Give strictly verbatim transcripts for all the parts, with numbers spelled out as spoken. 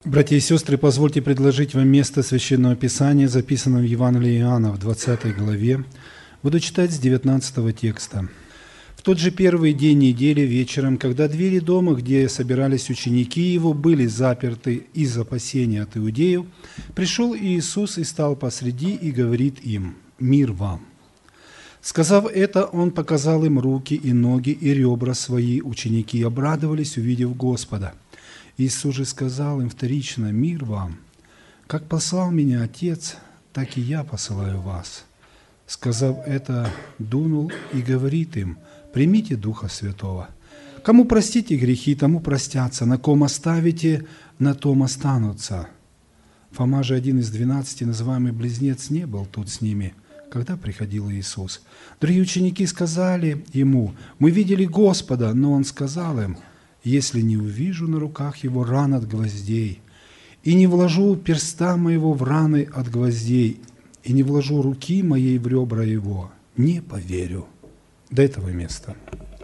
Братья и сестры, позвольте предложить вам место Священного Писания, записанного в Евангелии Иоанна в двадцатой главе. Буду читать с девятнадцатого текста. «В тот же первый день недели вечером, когда двери дома, где собирались ученики его, были заперты из опасения от иудеев, пришел Иисус и стал посреди и говорит им: „Мир вам!“ Сказав это, Он показал им руки и ноги и ребра свои. Ученики обрадовались, увидев Господа. Иисус же сказал им вторично: „Мир вам! Как послал меня Отец, так и я посылаю вас“. Сказав это, дунул и говорит им: „Примите Духа Святого. Кому простите грехи, тому простятся, на ком оставите, на том останутся“. Фома же, один из двенадцати, называемый Близнец, не был тут с ними, когда приходил Иисус. Другие ученики сказали ему: „Мы видели Господа“, но Он сказал им: „Если не увижу на руках его ран от гвоздей, и не вложу перста моего в раны от гвоздей, и не вложу руки моей в ребра его, не поверю“». До этого места.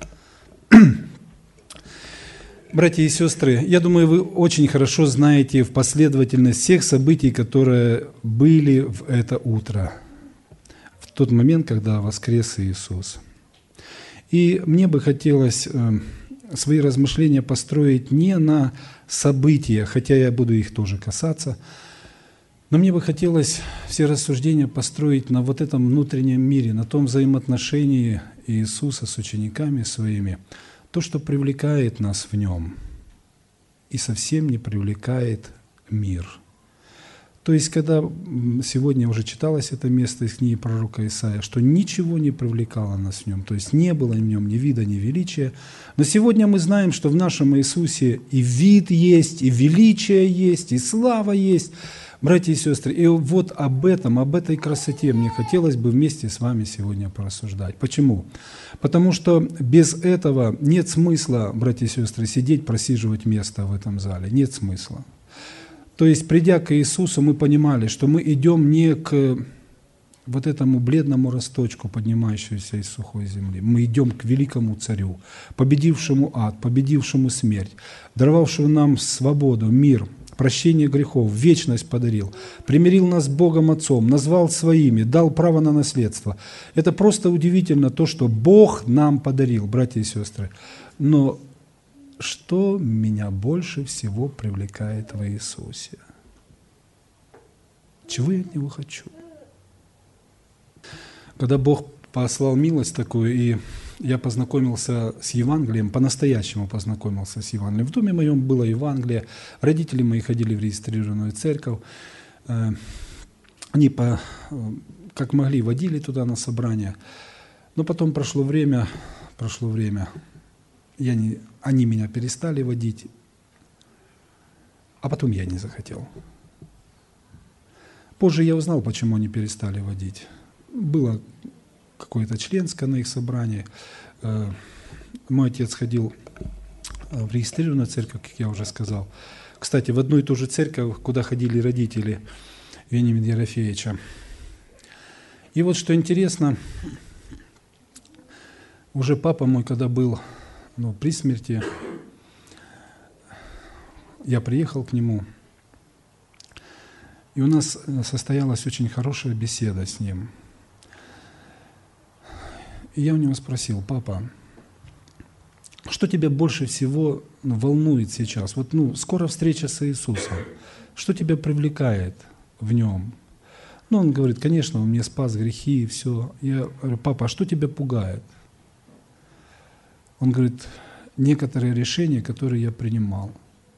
Братья и сестры, я думаю, вы очень хорошо знаете в последовательность всех событий, которые были в это утро, в тот момент, когда воскрес Иисус. И мне бы хотелось свои размышления построить не на событиях, хотя я буду их тоже касаться, но мне бы хотелось все рассуждения построить на вот этом внутреннем мире, на том взаимоотношении Иисуса с учениками своими, то, что привлекает нас в Нем, и совсем не привлекает мир. То есть, когда сегодня уже читалось это место из книги пророка Исаия, что ничего не привлекало нас в Нем, то есть не было в Нем ни вида, ни величия, но сегодня мы знаем, что в нашем Иисусе и вид есть, и величие есть, и слава есть. Братья и сестры, и вот об этом, об этой красоте мне хотелось бы вместе с вами сегодня порассуждать. Почему? Потому что без этого нет смысла, братья и сестры, сидеть, просиживать место в этом зале. Нет смысла. То есть, придя к Иисусу, мы понимали, что мы идем не к вот этому бледному росточку, поднимающемуся из сухой земли. Мы идем к великому Царю, победившему ад, победившему смерть, даровавшему нам свободу, мир, прощение грехов, вечность подарил, примирил нас с Богом Отцом, назвал своими, дал право на наследство. Это просто удивительно, то, что Бог нам подарил, братья и сестры. Но что меня больше всего привлекает в Иисусе? Чего я от Него хочу? Когда Бог послал милость такую, и я познакомился с Евангелием, по-настоящему познакомился с Евангелием. В доме моем было Евангелие, родители мои ходили в регистрированную церковь, они по, как могли водили туда на собрания, но потом прошло время, прошло время, я не, они меня перестали водить, а потом я не захотел. Позже я узнал, почему они перестали водить. Было какое-то членское на их собрании. Мой отец ходил в регистрированную церковь, как я уже сказал. Кстати, в одну и ту же церковь, куда ходили родители Вениамина Ерофеевича. И вот что интересно, уже папа мой, когда был ну, при смерти, я приехал к нему, и у нас состоялась очень хорошая беседа с ним. И я у него спросил: папа, что тебя больше всего ну, волнует сейчас? Вот, ну, скоро встреча с Иисусом. Что тебя привлекает в Нем? Ну, он говорит: конечно, Он мне спас грехи и все. Я говорю: папа, а что тебя пугает? Он говорит: некоторые решения, которые я принимал.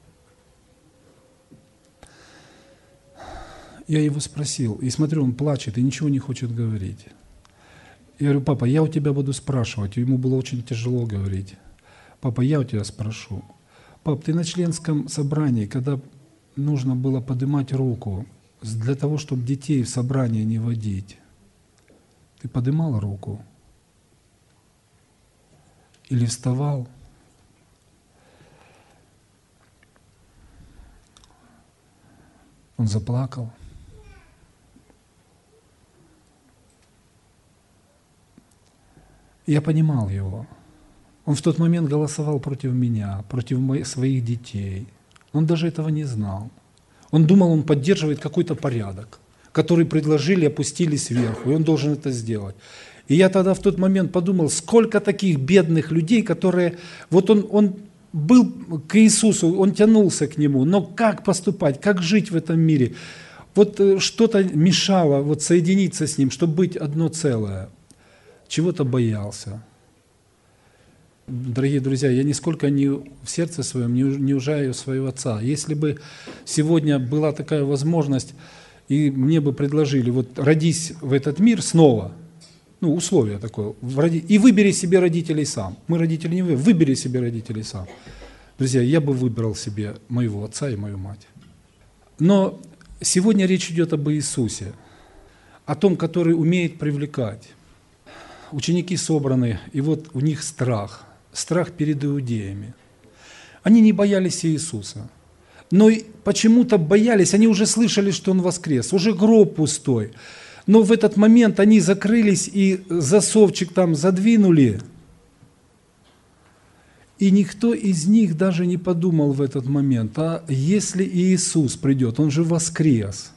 Я его спросил, и смотрю, он плачет и ничего не хочет говорить. Я говорю: папа, я у тебя буду спрашивать. Ему было очень тяжело говорить. Папа, я у тебя спрошу. Пап, ты на членском собрании, когда нужно было поднимать руку для того, чтобы детей в собрание не водить, ты поднимал руку? Или вставал? Он заплакал. Я понимал его. Он в тот момент голосовал против меня, против моих, своих детей. Он даже этого не знал. Он думал, он поддерживает какой-то порядок, который предложили, опустили сверху, и он должен это сделать. И я тогда в тот момент подумал, сколько таких бедных людей, которые, вот он, он был к Иисусу, он тянулся к Нему, но как поступать, как жить в этом мире? Вот что-то мешало вот соединиться с Ним, чтобы быть одно целое. Чего-то боялся. Дорогие друзья, я нисколько не в сердце своем не, не ужаю своего отца. Если бы сегодня была такая возможность, и мне бы предложили, вот родись в этот мир снова, ну, условие такое, и выбери себе родителей сам. Мы родители не вы, выбери себе родителей сам. Друзья, я бы выбрал себе моего отца и мою мать. Но сегодня речь идет об Иисусе, о том, который умеет привлекать. Ученики собраны, и вот у них страх, страх перед иудеями. Они не боялись Иисуса, но почему-то боялись, они уже слышали, что Он воскрес, уже гроб пустой. Но в этот момент они закрылись и засовчик там задвинули, и никто из них даже не подумал в этот момент, а если Иисус придет, Он же воскрес.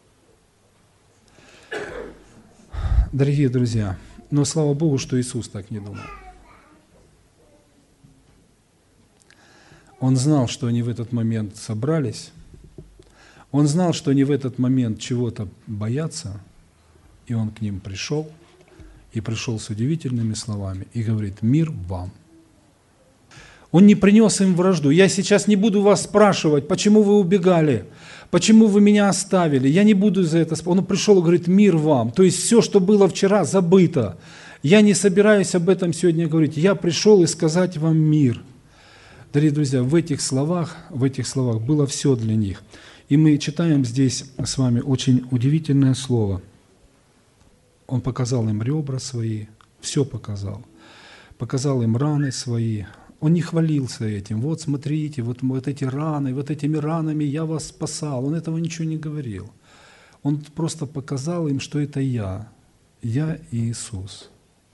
Дорогие друзья, но слава Богу, что Иисус так не думал. Он знал, что они в этот момент собрались. Он знал, что они в этот момент чего-то боятся. И Он к ним пришел. И пришел с удивительными словами. И говорит: «Мир вам». Он не принес им вражду. Я сейчас не буду вас спрашивать, почему вы убегали, почему вы меня оставили. Я не буду за это спрашивать. Он пришел и говорит: «Мир вам». То есть все, что было вчера, забыто. Я не собираюсь об этом сегодня говорить. Я пришел и сказать вам мир. Дорогие друзья, в этих словах, в этих словах было все для них. И мы читаем здесь с вами очень удивительное слово. Он показал им ребра свои, все показал. Показал им раны свои. Он не хвалился этим. Вот смотрите, вот, вот эти раны, вот этими ранами я вас спасал. Он этого ничего не говорил. Он просто показал им, что это я, я Иисус.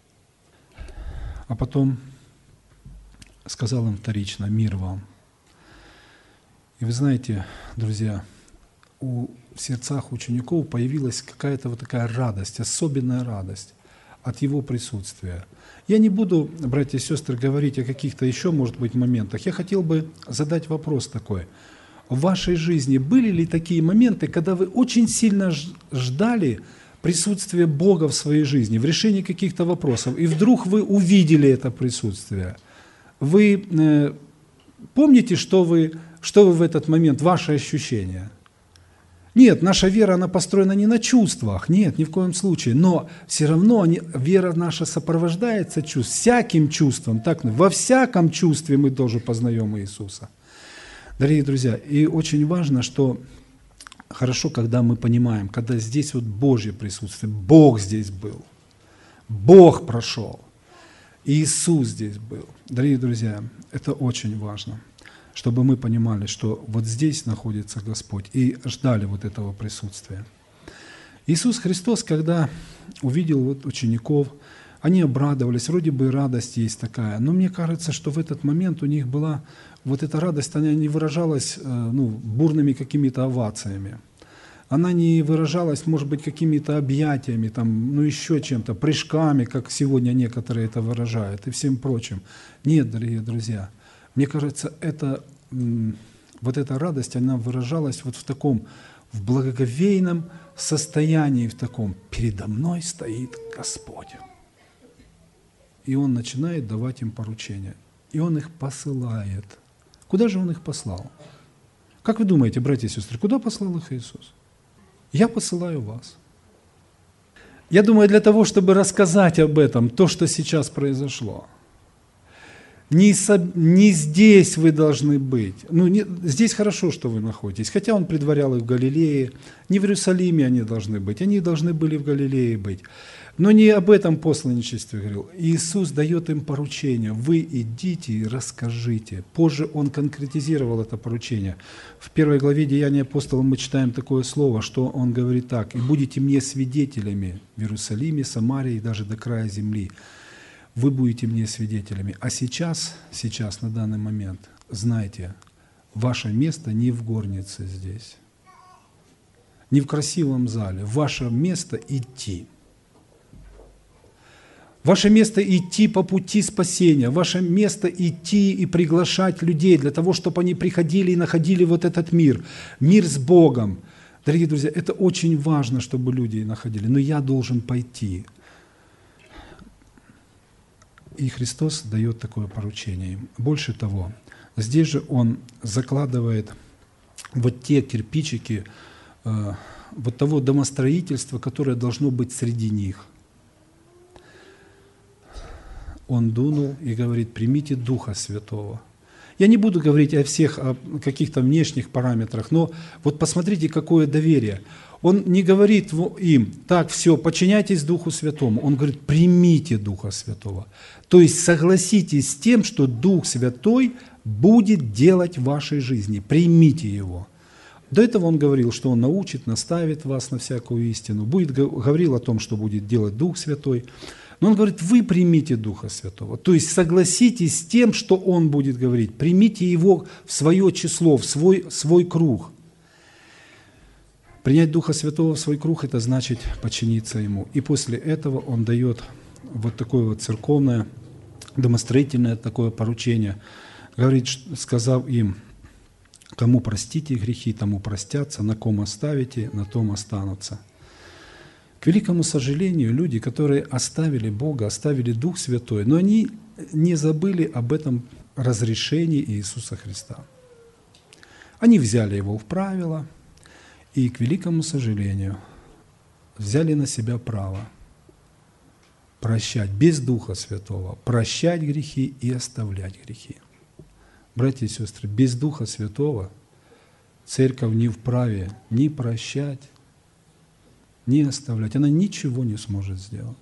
А потом сказал им вторично: «Мир вам». И вы знаете, друзья, у, в сердцах учеников появилась какая-то вот такая радость, особенная радость от Его присутствия. Я не буду, братья и сестры, говорить о каких-то еще, может быть, моментах. Я хотел бы задать вопрос такой. В вашей жизни были ли такие моменты, когда вы очень сильно ждали присутствия Бога в своей жизни, в решении каких-то вопросов, и вдруг вы увидели это присутствие? Вы э, помните, что вы, что вы в этот момент, ваши ощущения? Нет, наша вера, она построена не на чувствах, нет, ни в коем случае, но все равно они, вера наша сопровождается чувством, всяким чувством, так, во всяком чувстве мы тоже познаем Иисуса. Дорогие друзья, и очень важно, что хорошо, когда мы понимаем, когда здесь вот Божье присутствие, Бог здесь был, Бог прошел, Иисус здесь был. Дорогие друзья, это очень важно, чтобы мы понимали, что вот здесь находится Господь, и ждали вот этого присутствия. Иисус Христос, когда увидел вот учеников, они обрадовались, вроде бы радость есть такая, но мне кажется, что в этот момент у них была вот эта радость, она не выражалась ну, бурными какими-то овациями. Она не выражалась, может быть, какими-то объятиями, там, ну еще чем-то, прыжками, как сегодня некоторые это выражают, и всем прочим. Нет, дорогие друзья, мне кажется, это, вот эта радость, она выражалась вот в таком, в благоговейном состоянии, в таком: «Передо мной стоит Господь». И Он начинает давать им поручения, и Он их посылает. Куда же Он их послал? Как вы думаете, братья и сестры, куда послал их Иисус? Я посылаю вас. Я думаю, для того, чтобы рассказать об этом, то, что сейчас произошло. Не, со, не здесь вы должны быть. Ну, не, здесь хорошо, что вы находитесь. Хотя Он предварял их в Галилее. Не в Иерусалиме они должны быть. Они должны были в Галилее быть. Но не об этом посланничестве говорил. Иисус дает им поручение. Вы идите и расскажите. Позже Он конкретизировал это поручение. В первой главе Деяния апостолов мы читаем такое слово, что Он говорит так: «И будете мне свидетелями в Иерусалиме, Самарии и даже до края земли». Вы будете мне свидетелями. А сейчас, сейчас, на данный момент, знайте, ваше место не в горнице здесь. не в красивом зале. Ваше место – идти. Ваше место – идти по пути спасения. Ваше место – идти и приглашать людей для того, чтобы они приходили и находили вот этот мир. Мир с Богом. Дорогие друзья, это очень важно, чтобы люди находили. Но я должен пойти. И Христос дает такое поручение им. Больше того, здесь же Он закладывает вот те кирпичики, э, вот того домостроительства, которое должно быть среди них. Он дунул и говорит: примите Духа Святого. Я не буду говорить о всех о каких-то внешних параметрах, но вот посмотрите, какое доверие. Он не говорит им: так, все, подчиняйтесь Духу Святому. Он говорит: примите Духа Святого. То есть согласитесь с тем, что Дух Святой будет делать в вашей жизни. Примите Его. До этого Он говорил, что Он научит, наставит вас на всякую истину. Будет, говорил о том, что будет делать Дух Святой. Но Он говорит: вы примите Духа Святого. То есть согласитесь с тем, что Он будет говорить. Примите Его в свое число, в свой, свой круг. Принять Духа Святого в свой круг – это значит подчиниться Ему. И после этого Он дает вот такое вот церковное, домостроительное такое поручение. Говорит, сказав им: кому простите грехи, тому простятся, на ком оставите, на том останутся. К великому сожалению, люди, которые оставили Бога, оставили Дух Святой, но они не забыли об этом разрешении Иисуса Христа. Они взяли Его в правила и, к великому сожалению, взяли на себя право прощать без Духа Святого, прощать грехи и оставлять грехи. Братья и сестры, без Духа Святого церковь не вправе ни прощать, ни оставлять. Она ничего не сможет сделать.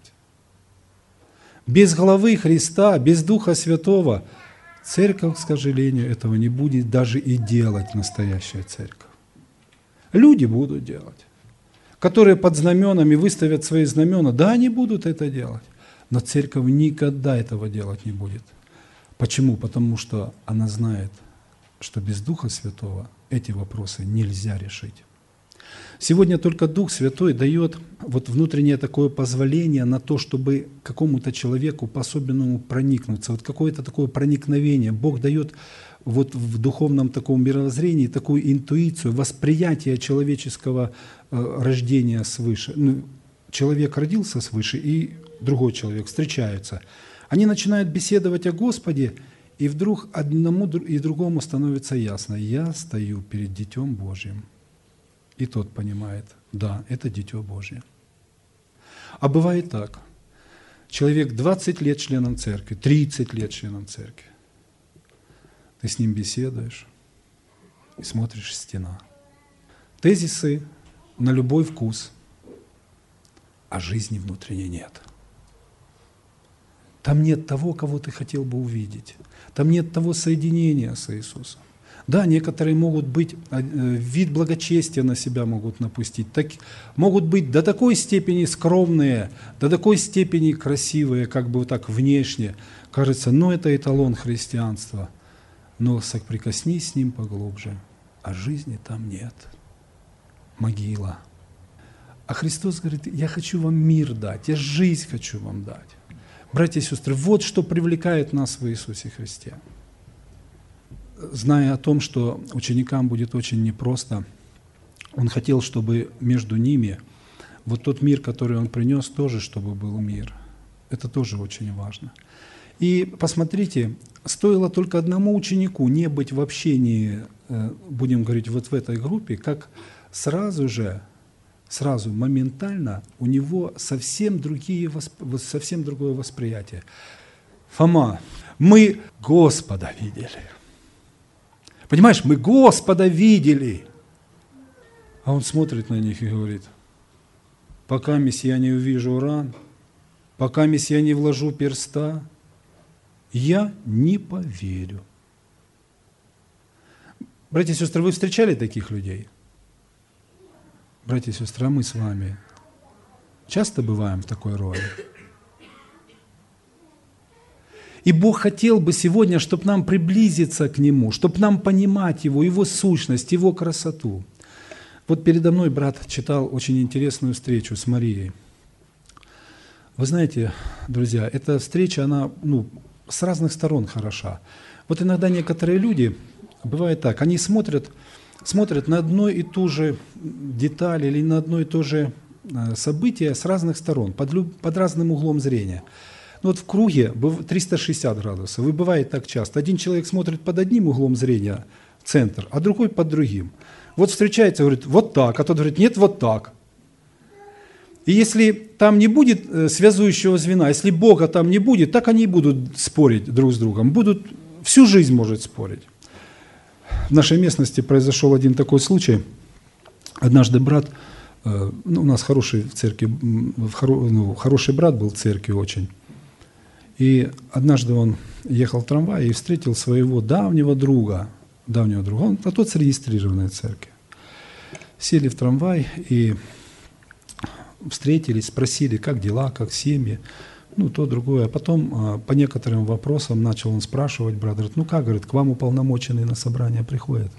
Без главы Христа, без Духа Святого церковь, к сожалению, этого не будет даже и делать, настоящая церковь. Люди будут делать, которые под знаменами выставят свои знамена. Да, они будут это делать, но церковь никогда этого делать не будет. Почему? Потому что она знает, что без Духа Святого эти вопросы нельзя решить. Сегодня только Дух Святой дает вот внутреннее такое позволение на то, чтобы какому-то человеку по-особенному проникнуться. Вот какое-то такое проникновение. Бог дает вот в духовном таком мировоззрении такую интуицию, восприятие человеческого э, рождения свыше. Ну, человек родился свыше, и другой человек встречаются. Они начинают беседовать о Господе, и вдруг одному и другому становится ясно: я стою перед Детем Божьим. И тот понимает: да, это Дитё Божье. А бывает так. Человек двадцать лет членом церкви, тридцать лет членом церкви. Ты с ним беседуешь и смотришь: стена. Тезисы на любой вкус, а жизни внутренней нет. Там нет того, кого ты хотел бы увидеть. Там нет того соединения с Иисусом. Да, некоторые могут быть, вид благочестия на себя могут напустить, так, могут быть до такой степени скромные, до такой степени красивые, как бы вот так внешне. Кажется, ну это эталон христианства. Но соприкоснись с ним поглубже, а жизни там нет. Могила. А Христос говорит: я хочу вам мир дать, я жизнь хочу вам дать. Братья и сестры, вот что привлекает нас в Иисусе Христе. Зная о том, что ученикам будет очень непросто, Он хотел, чтобы между ними вот тот мир, который Он принес, тоже чтобы был мир. Это тоже очень важно. И посмотрите, стоило только одному ученику не быть в общении, будем говорить, вот в этой группе, как сразу же, сразу, моментально у него совсем, другие, совсем другое восприятие. Фома, мы Господа видели. Понимаешь, мы Господа видели. А он смотрит на них и говорит: пока я не увижу ран, пока я не вложу перста, я не поверю. Братья и сестры, вы встречали таких людей? Братья и сестры, а мы с вами часто бываем в такой роли? И Бог хотел бы сегодня, чтобы нам приблизиться к Нему, чтобы нам понимать Его, Его сущность, Его красоту. Вот передо мной брат читал очень интересную встречу с Марией. Вы знаете, друзья, эта встреча, она ну, с разных сторон хороша. Вот иногда некоторые люди, бывает так, они смотрят, смотрят на одно и ту же деталь или на одно и то же событие с разных сторон, под, люб, под разным углом зрения. Ну, вот в круге триста шестьдесят градусов, и бывает так часто. Один человек смотрит под одним углом зрения, центр, а другой под другим. Вот встречается, говорит, вот так, а тот говорит, нет, вот так. И если там не будет связующего звена, если Бога там не будет, так они и будут спорить друг с другом, будут всю жизнь, может, спорить. В нашей местности произошел один такой случай. Однажды брат, ну, у нас хороший в церкви, ну, хороший брат был в церкви очень. И однажды он ехал в трамвае и встретил своего давнего друга, давнего друга, он, а тот зарегистрированный в церкви. Сели в трамвай и встретились, спросили, как дела, как семьи, ну, то, другое. А потом по некоторым вопросам начал он спрашивать, брат, говорит, ну как, говорит, к вам уполномоченный на собрание приходит?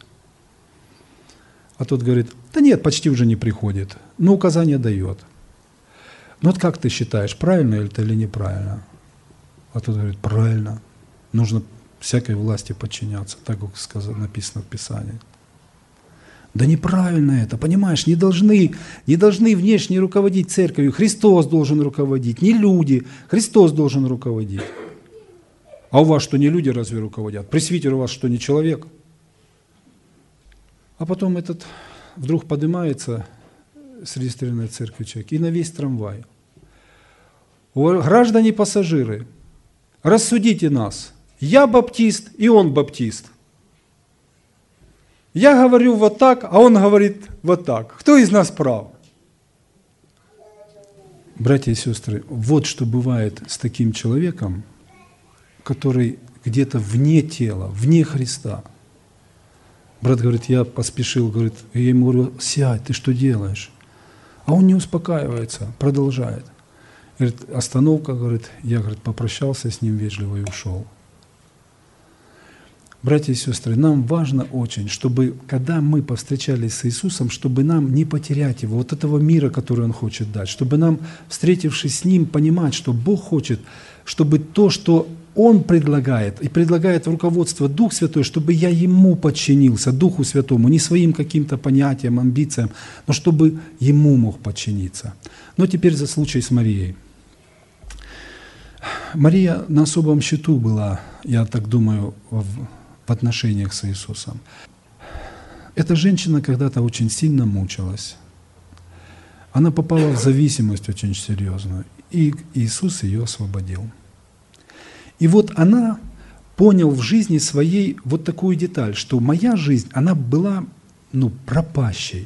А тот говорит, да нет, почти уже не приходит, но указания дает. Ну вот как ты считаешь, правильно это или неправильно? А тот говорит, правильно, нужно всякой власти подчиняться, так как сказано, написано в Писании. Да неправильно это, понимаешь, не должны, не должны внешне руководить церковью, Христос должен руководить, не люди, Христос должен руководить. А у вас что, не люди разве руководят? Пресвитер у вас что, не человек? А потом этот вдруг поднимается с регистрированной церкви человек и на весь трамвай. Граждане пассажиры, рассудите нас, я баптист и он баптист. Я говорю вот так, а он говорит вот так. Кто из нас прав? Братья и сестры, вот что бывает с таким человеком, который где-то вне тела, вне Христа. Брат говорит, я поспешил, говорит, я ему говорю, сядь, ты что делаешь? А он не успокаивается, продолжает. Говорит, остановка, говорит, я, говорит, попрощался с ним вежливо и ушел. Братья и сестры, нам важно очень, чтобы, когда мы повстречались с Иисусом, чтобы нам не потерять Его, вот этого мира, который Он хочет дать, чтобы нам, встретившись с Ним, понимать, что Бог хочет, чтобы то, что Он предлагает, и предлагает в руководство Дух Святой, чтобы я Ему подчинился, Духу Святому, не своим каким-то понятиям, амбициям, но чтобы Ему мог подчиниться. Но теперь за случай с Марией. Мария на особом счету была, я так думаю, в в отношениях с Иисусом. Эта женщина когда-то очень сильно мучилась. Она попала в зависимость очень серьезную, и Иисус ее освободил. И вот она поняла в жизни своей вот такую деталь, что моя жизнь, она была ну, пропащей.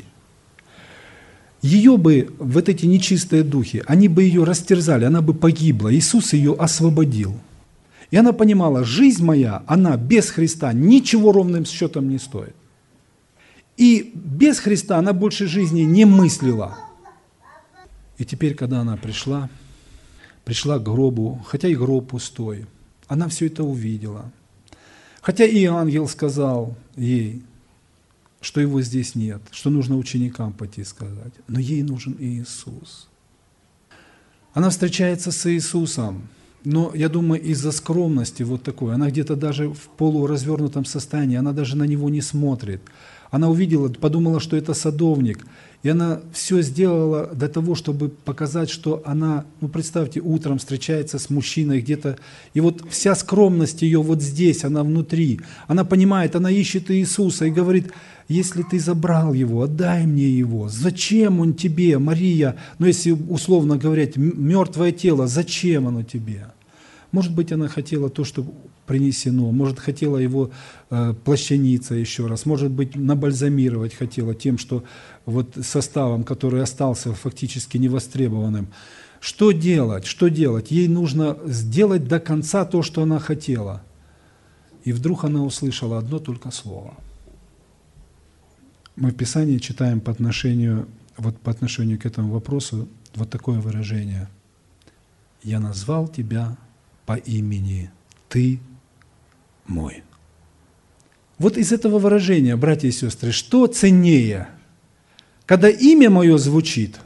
Ее бы, вот эти нечистые духи, они бы ее растерзали, она бы погибла. Иисус ее освободил. И она понимала, жизнь моя, она без Христа ничего ровным счетом не стоит. И без Христа она больше жизни не мыслила. И теперь, когда она пришла, пришла к гробу, хотя и гроб пустой, она все это увидела. Хотя и ангел сказал ей, что его здесь нет, что нужно ученикам пойти сказать, но ей нужен Иисус. Она встречается с Иисусом. Но, я думаю, из-за скромности вот такой, она где-то даже в полуразвернутом состоянии, она даже на него не смотрит. Она увидела, подумала, что это садовник, и она все сделала для того, чтобы показать, что она, ну представьте, утром встречается с мужчиной где-то, и вот вся скромность ее вот здесь, она внутри. Она понимает, она ищет Иисуса и говорит, если ты забрал его, отдай мне его. Зачем он тебе, Мария? Ну, если условно говорить, мертвое тело, зачем оно тебе? Может быть, она хотела то, что принесено, может, хотела его э, плащаниться еще раз, может быть, набальзамировать хотела тем, что вот составом, который остался фактически невостребованным. Что делать? Что делать? Ей нужно сделать до конца то, что она хотела. И вдруг она услышала одно только слово. Мы в Писании читаем по отношению, вот по отношению к этому вопросу вот такое выражение. «Я назвал тебя по имени, ты мой». Вот из этого выражения, братья и сестры, что ценнее? Когда имя мое звучит,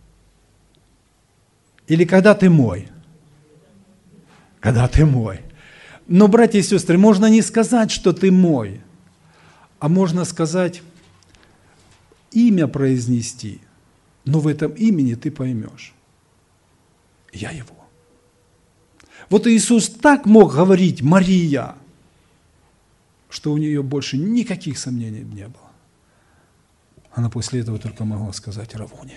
или когда ты мой? Когда ты мой. Но, братья и сестры, можно не сказать, что ты мой, а можно сказать, имя произнести, но в этом имени ты поймешь. Я его. Вот Иисус так мог говорить Мария, что у нее больше никаких сомнений не было. Она после этого только могла сказать Равуни.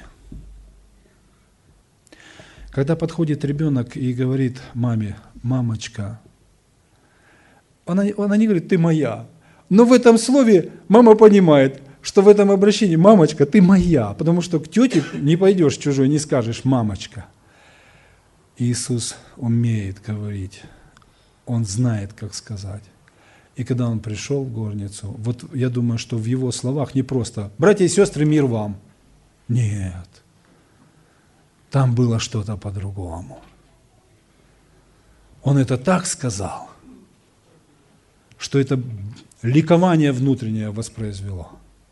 Когда подходит ребенок и говорит маме, мамочка, она, она не говорит, ты моя. Но в этом слове мама понимает, что в этом обращении, мамочка, ты моя, потому что к тете не пойдешь чужой, не скажешь, мамочка. Иисус умеет говорить, Он знает, как сказать. И когда Он пришел в горницу, вот я думаю, что в Его словах не просто «Братья и сестры, мир вам». Нет, там было что-то по-другому. Он это так сказал, что это ликование внутреннее воспроизвело.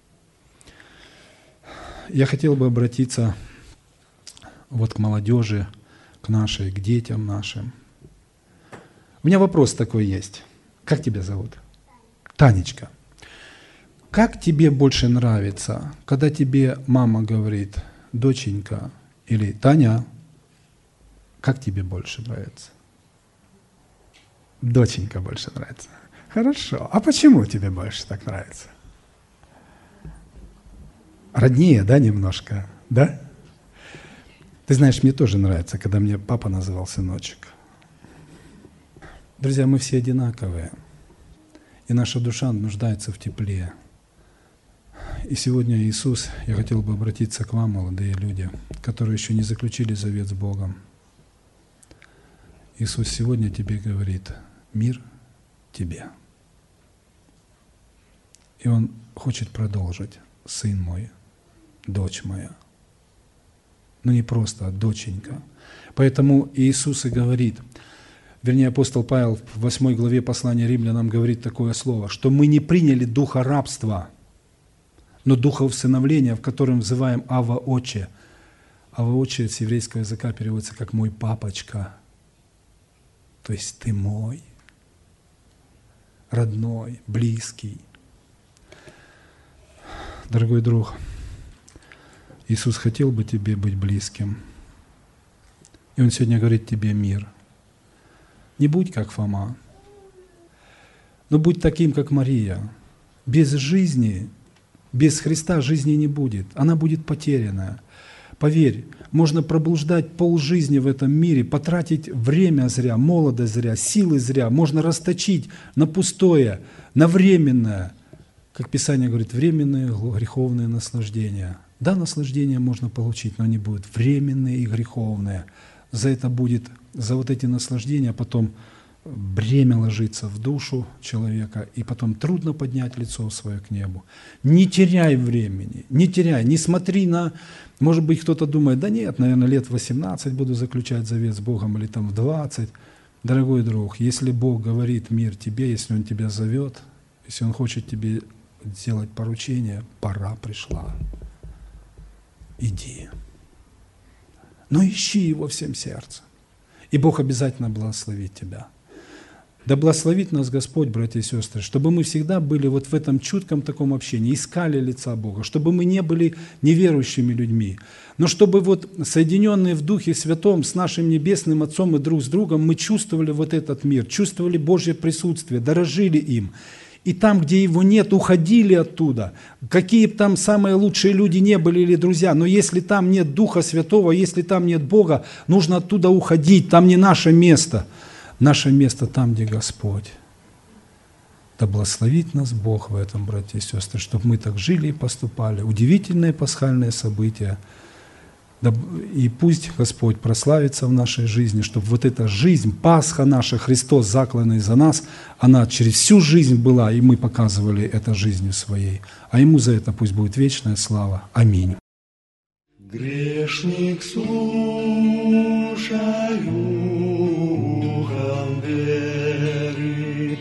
Я хотел бы обратиться вот к молодежи, к нашей, к детям нашим. У меня вопрос такой есть. Как тебя зовут? Танечка. Как тебе больше нравится, когда тебе мама говорит, доченька, или Таня, как тебе больше нравится? Доченька больше нравится. Хорошо. А почему тебе больше так нравится? Роднее, да, немножко? Да? Ты знаешь, мне тоже нравится, когда мне папа называл сыночек. Друзья, мы все одинаковые, и наша душа нуждается в тепле. И сегодня, Иисус, я хотел бы обратиться к вам, молодые люди, которые еще не заключили завет с Богом. Иисус сегодня тебе говорит, мир тебе. И Он хочет продолжить, сын мой, дочь моя. Но не просто, а доченька. Поэтому Иисус и говорит, вернее, апостол Павел в восьмой главе послания Римлянам говорит такое слово, что мы не приняли духа рабства, но духа усыновления, в котором взываем «Ава Отче». «Ава Отче» с еврейского языка переводится как «мой папочка». То есть ты мой, родной, близкий. Дорогой друг, Иисус хотел бы тебе быть близким. И Он сегодня говорит тебе мир. Не будь как Фома, но будь таким, как Мария. Без жизни, без Христа жизни не будет. Она будет потерянная. Поверь, можно проблуждать полжизни в этом мире, потратить время зря, молодость зря, силы зря, можно расточить на пустое, на временное. Как Писание говорит, временные греховные наслаждения. Да, наслаждения можно получить, но они будут временные и греховные. За это будет, за вот эти наслаждения потом бремя ложится в душу человека, и потом трудно поднять лицо свое к небу. Не теряй времени, не теряй, не смотри на... Может быть, кто-то думает, да нет, наверное, лет восемнадцать буду заключать завет с Богом, или там в двадцать. Дорогой друг, если Бог говорит мир тебе, если Он тебя зовет, если Он хочет тебе сделать поручение, пора пришла. Иди. Но ищи Его всем сердцем, и Бог обязательно благословит тебя. Да благословит нас Господь, братья и сестры, чтобы мы всегда были вот в этом чутком таком общении, искали лица Бога, чтобы мы не были неверующими людьми, но чтобы вот соединенные в Духе Святом с нашим Небесным Отцом и друг с другом мы чувствовали вот этот мир, чувствовали Божье присутствие, дорожили им. И там, где его нет, уходили оттуда. Какие бы там самые лучшие люди не были или друзья, но если там нет Духа Святого, если там нет Бога, нужно оттуда уходить, там не наше место. Наше место там, где Господь. Да благословит нас Бог в этом, братья и сестры, чтобы мы так жили и поступали. Удивительные пасхальные события. Да, и пусть Господь прославится в нашей жизни, чтобы вот эта жизнь, Пасха наша, Христос, закланный за нас, она через всю жизнь была, и мы показывали это жизнью своей. А Ему за это пусть будет вечная слава. Аминь. Грешник, слушаю. Веры,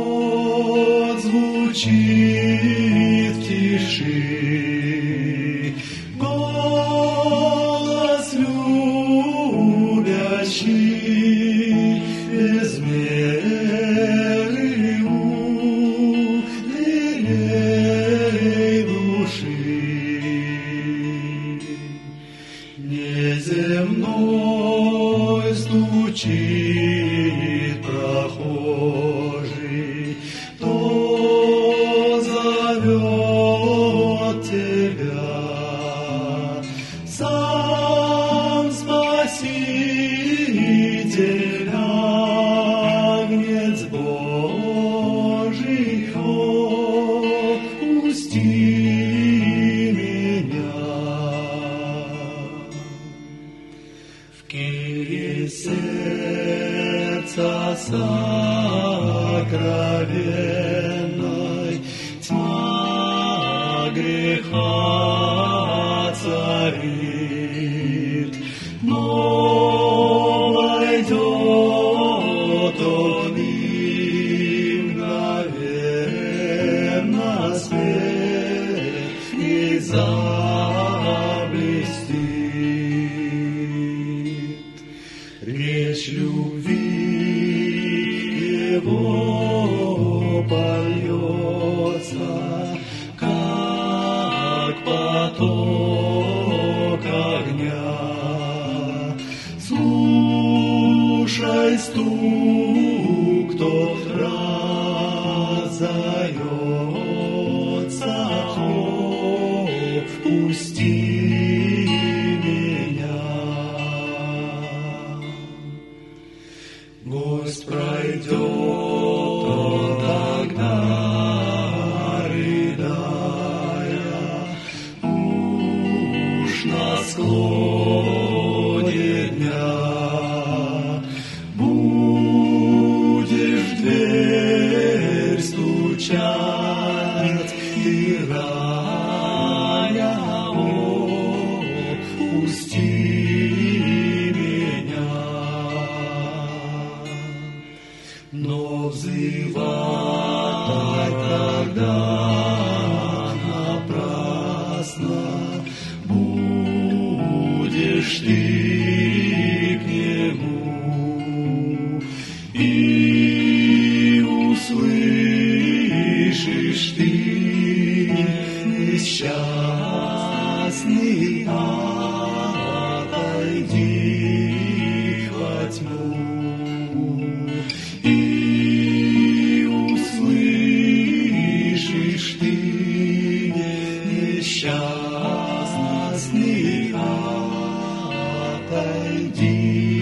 вот звучит в тиши, Неземной стучит прохожий, кто зовет тебя, сам Спаситель, Агнец Божий, отпусти меня. В кире сердца сокровенной тьма греха царит, но войдет он и мгновенно свет и заблестит. Речь любви его польется, как поток огня. Слушай стук, тот раздается, впусти меня. Гость пройдет, он тогда, рыдая, уж на склоне дня. Будешь в дверь стучать и рая, о, пусти меня. Но взывать тогда напрасно будешь ты к нему, и услышишь ты несчастный, отойди во тьму. И услышишь ты несчастный, отойди